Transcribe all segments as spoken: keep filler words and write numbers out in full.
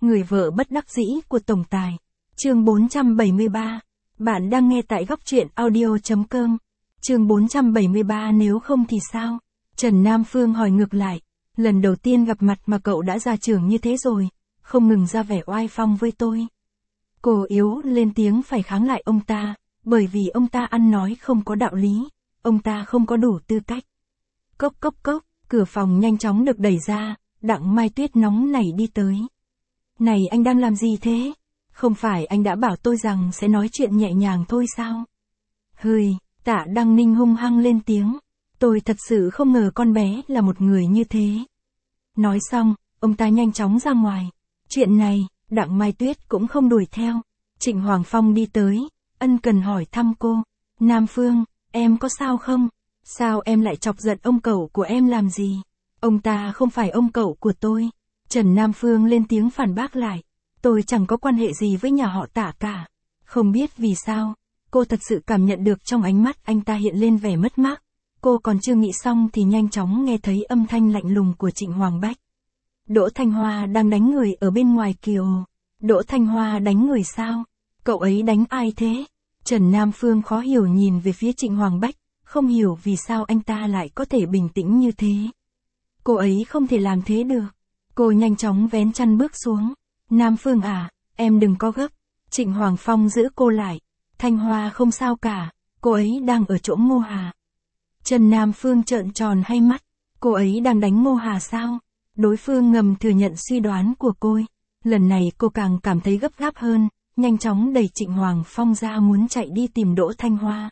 Người vợ bất đắc dĩ của tổng tài. Chương bốn trăm bảy mươi ba. Bạn đang nghe tại góc truyện audio chấm com. Chương bốn trăm bảy mươi ba nếu không thì sao? Trần Nam Phương hỏi ngược lại. Lần đầu tiên gặp mặt mà cậu đã ra trưởng như thế rồi, không ngừng ra vẻ oai phong với tôi. Cô yếu lên tiếng phải kháng lại ông ta, bởi vì ông ta ăn nói không có đạo lý, ông ta không có đủ tư cách. Cốc cốc cốc, cửa phòng nhanh chóng được đẩy ra, Đặng Mai Tuyết nóng nảy đi tới. Này anh đang làm gì thế? Không phải anh đã bảo tôi rằng sẽ nói chuyện nhẹ nhàng thôi sao? Hừi, Tạ Đăng Ninh hung hăng lên tiếng. Tôi thật sự không ngờ con bé là một người như thế. Nói xong, ông ta nhanh chóng ra ngoài. Chuyện này, Đặng Mai Tuyết cũng không đuổi theo. Trịnh Hoàng Phong đi tới, ân cần hỏi thăm cô. Nam Phương, em có sao không? Sao em lại chọc giận ông cậu của em làm gì? Ông ta không phải ông cậu của tôi. Trần Nam Phương lên tiếng phản bác lại. Tôi chẳng có quan hệ gì với nhà họ Tạ cả. Không biết vì sao, cô thật sự cảm nhận được trong ánh mắt anh ta hiện lên vẻ mất mát. Cô còn chưa nghĩ xong thì nhanh chóng nghe thấy âm thanh lạnh lùng của Trịnh Hoàng Bách. Đỗ Thanh Hoa đang đánh người ở bên ngoài kìa. Đỗ Thanh Hoa đánh người sao? Cậu ấy đánh ai thế? Trần Nam Phương khó hiểu nhìn về phía Trịnh Hoàng Bách, không hiểu vì sao anh ta lại có thể bình tĩnh như thế. Cô ấy không thể làm thế được. Cô nhanh chóng vén chăn bước xuống. Nam Phương à, em đừng có gấp. Trịnh Hoàng Phong giữ cô lại. Thanh Hoa không sao cả, cô ấy đang ở chỗ Ngô Hà. Trần Nam Phương trợn tròn hai mắt. Cô ấy đang đánh Ngô Hà sao? Đối phương ngầm thừa nhận suy đoán của cô. Lần này cô càng cảm thấy gấp gáp hơn, nhanh chóng đẩy Trịnh Hoàng Phong ra muốn chạy đi tìm Đỗ Thanh Hoa.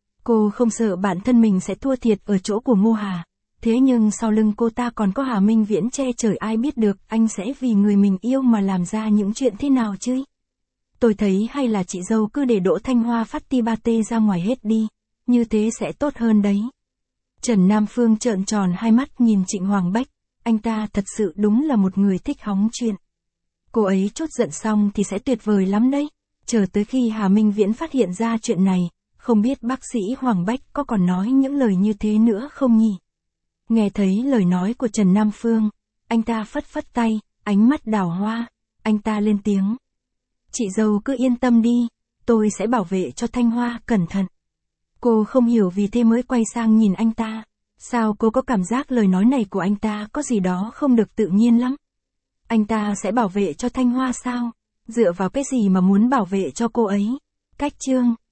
Cô không sợ bản thân mình sẽ thua thiệt ở chỗ của Ngô Hà. Thế nhưng sau lưng cô ta còn có Hà Minh Viễn che chở, ai biết được anh sẽ vì người mình yêu mà làm ra những chuyện thế nào chứ? Tôi thấy hay là chị dâu cứ để Đỗ Thanh Hoa phát ti ba tê ra ngoài hết đi, như thế sẽ tốt hơn đấy. Trần Nam Phương trợn tròn hai mắt nhìn Trịnh Hoàng Bách, anh ta thật sự đúng là một người thích hóng chuyện. Cô ấy trút giận xong thì sẽ tuyệt vời lắm đấy, chờ tới khi Hà Minh Viễn phát hiện ra chuyện này, không biết bác sĩ Hoàng Bách có còn nói những lời như thế nữa không nhỉ? Nghe thấy lời nói của Trần Nam Phương, anh ta phất phất tay, ánh mắt đào hoa, anh ta lên tiếng. Chị dâu cứ yên tâm đi, tôi sẽ bảo vệ cho Thanh Hoa cẩn thận. Cô không hiểu vì thế mới quay sang nhìn anh ta. Sao cô có cảm giác lời nói này của anh ta có gì đó không được tự nhiên lắm? Anh ta sẽ bảo vệ cho Thanh Hoa sao? Dựa vào cái gì mà muốn bảo vệ cho cô ấy? Cách chương.